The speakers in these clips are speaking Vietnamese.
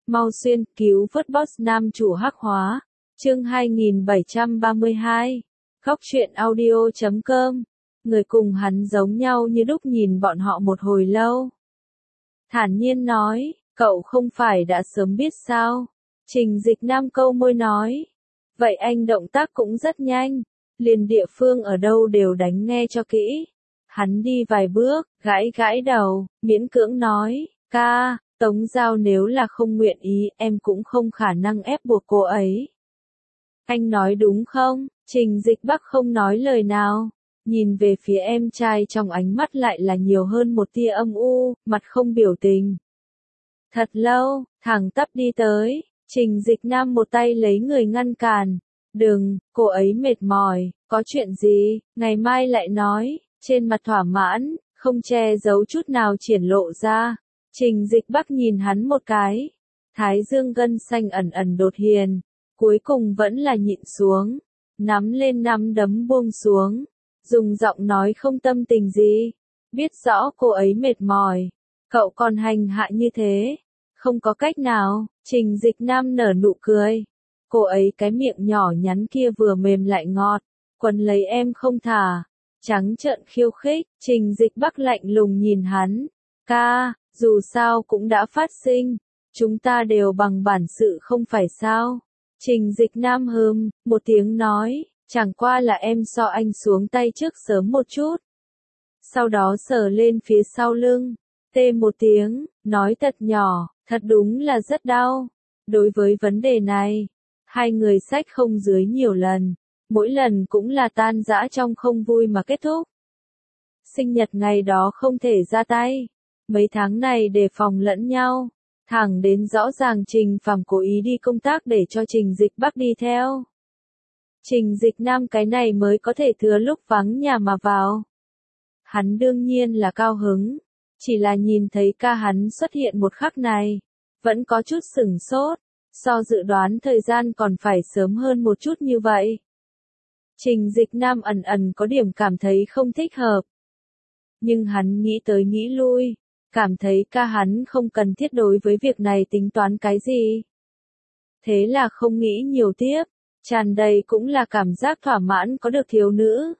Mau xuyên cứu vớt boss nam chủ hắc hóa. Chương 2732. Góc truyện audio.com. Người cùng hắn giống nhau như đúc nhìn bọn họ một hồi lâu. Thản nhiên nói, cậu không phải đã sớm biết sao? Trình Dịch Nam câu môi nói. Vậy anh động tác cũng rất nhanh, liền địa phương ở đâu đều đánh nghe cho kỹ. Hắn đi vài bước, gãi gãi đầu, miễn cưỡng nói, ca, Tống Giao nếu là không nguyện ý, em cũng không khả năng ép buộc cô ấy. Anh nói đúng không? Trình Dịch Bắc không nói lời nào, nhìn về phía em trai trong ánh mắt lại là nhiều hơn một tia âm u, mặt không biểu tình. Thật lâu, thẳng tắp đi tới, Trình Dịch Nam một tay lấy người ngăn cản. Đừng, cô ấy mệt mỏi, có chuyện gì, ngày mai lại nói, trên mặt thỏa mãn, không che giấu chút nào triển lộ ra. Trình Dịch Bắc nhìn hắn một cái, thái dương gân xanh ẩn ẩn đột hiện, cuối cùng vẫn là nhịn xuống, nắm lên nắm đấm buông xuống, dùng giọng nói không tâm tình gì, biết rõ cô ấy mệt mỏi, cậu còn hành hạ như thế, không có cách nào. Trình Dịch Nam nở nụ cười, cô ấy cái miệng nhỏ nhắn kia vừa mềm lại ngọt, quấn lấy em không thả, trắng trợn khiêu khích. Trình Dịch Bắc lạnh lùng nhìn hắn, ca, dù sao cũng đã phát sinh, chúng ta đều bằng bản sự không phải sao? Trình Dịch Nam một tiếng nói, chẳng qua là em so anh xuống tay trước sớm một chút. Sau đó sờ lên phía sau lưng, tê một tiếng, nói thật nhỏ, thật đúng là rất đau. Đối với vấn đề này, hai người xách không dưới nhiều lần, mỗi lần cũng là tan rã trong không vui mà kết thúc. Sinh nhật ngày đó không thể ra tay, mấy tháng này đề phòng lẫn nhau, thẳng đến rõ ràng Trình Phàm cố ý đi công tác để cho Trình Dịch Bắc đi theo. Trình Dịch Nam cái này mới có thể thừa lúc vắng nhà mà vào. Hắn đương nhiên là cao hứng, chỉ là nhìn thấy ca hắn xuất hiện một khắc này, vẫn có chút sửng sốt, so dự đoán thời gian còn phải sớm hơn một chút như vậy. Trình Dịch Nam ẩn ẩn có điểm cảm thấy không thích hợp. Nhưng hắn nghĩ tới nghĩ lui, cảm thấy ca hắn không cần thiết đối với việc này tính toán cái gì. Thế là không nghĩ nhiều tiếp, tràn đầy cũng là cảm giác thỏa mãn có được thiếu nữ.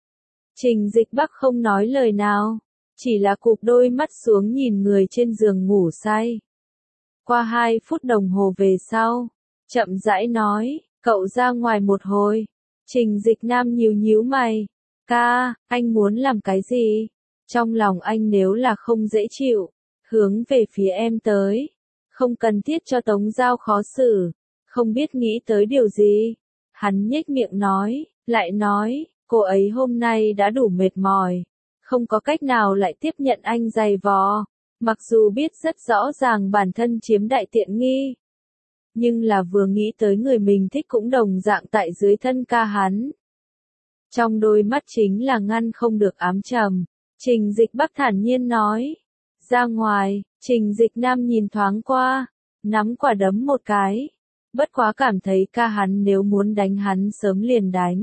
Trình Dịch Bắc không nói lời nào, chỉ là cụp đôi mắt xuống nhìn người trên giường ngủ say. Qua 2 phút đồng hồ về sau, chậm rãi nói, cậu ra ngoài một hồi. Trình Dịch Nam nhíu nhíu mày, ca, anh muốn làm cái gì? Trong lòng anh nếu là không dễ chịu, hướng về phía em tới, không cần thiết cho Tống Giao khó xử, không biết nghĩ tới điều gì. Hắn nhếch miệng nói, lại nói, cô ấy hôm nay đã đủ mệt mỏi, không có cách nào lại tiếp nhận anh giày vò, mặc dù biết rất rõ ràng bản thân chiếm đại tiện nghi. Nhưng là vừa nghĩ tới người mình thích cũng đồng dạng tại dưới thân ca hắn. Trong đôi mắt chính là ngăn không được ám trầm. Trình Dịch Bắc thản nhiên nói, ra ngoài. Trình Dịch Nam nhìn thoáng qua, nắm quả đấm một cái, bất quá cảm thấy ca hắn nếu muốn đánh hắn sớm liền đánh.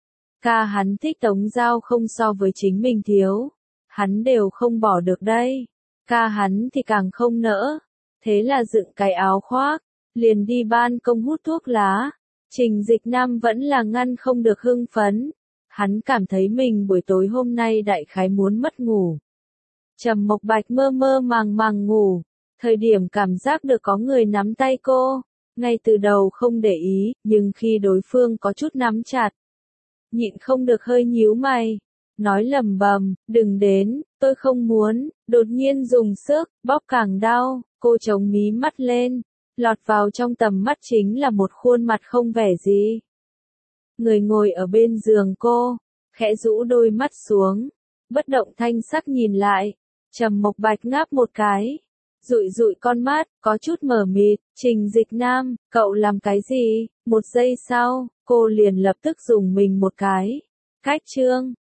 Ca hắn thích Tống Giao không so với chính mình thiếu, hắn đều không bỏ được đây, ca hắn thì càng không nỡ, thế là dựng cái áo khoác, liền đi ban công hút thuốc lá. Trình Dịch Nam vẫn là ngăn không được hưng phấn. Hắn cảm thấy mình buổi tối hôm nay đại khái muốn mất ngủ. Trầm Mộc Bạch mơ mơ màng màng ngủ, thời điểm cảm giác được có người nắm tay cô, ngay từ đầu không để ý, nhưng khi đối phương có chút nắm chặt, nhịn không được hơi nhíu mày, nói lầm bầm, đừng đến, tôi không muốn, đột nhiên dùng sức, bóp càng đau, cô chống mí mắt lên, lọt vào trong tầm mắt chính là một khuôn mặt không vẻ gì. Người ngồi ở bên giường cô, khẽ rũ đôi mắt xuống, bất động thanh sắc nhìn lại. Trầm Mộc Bạch ngáp một cái, dụi dụi con mắt, có chút mờ mịt. Trình Dịch Nam, cậu làm cái gì? Một giây sau, cô liền lập tức dùng mình một cái. Cách chương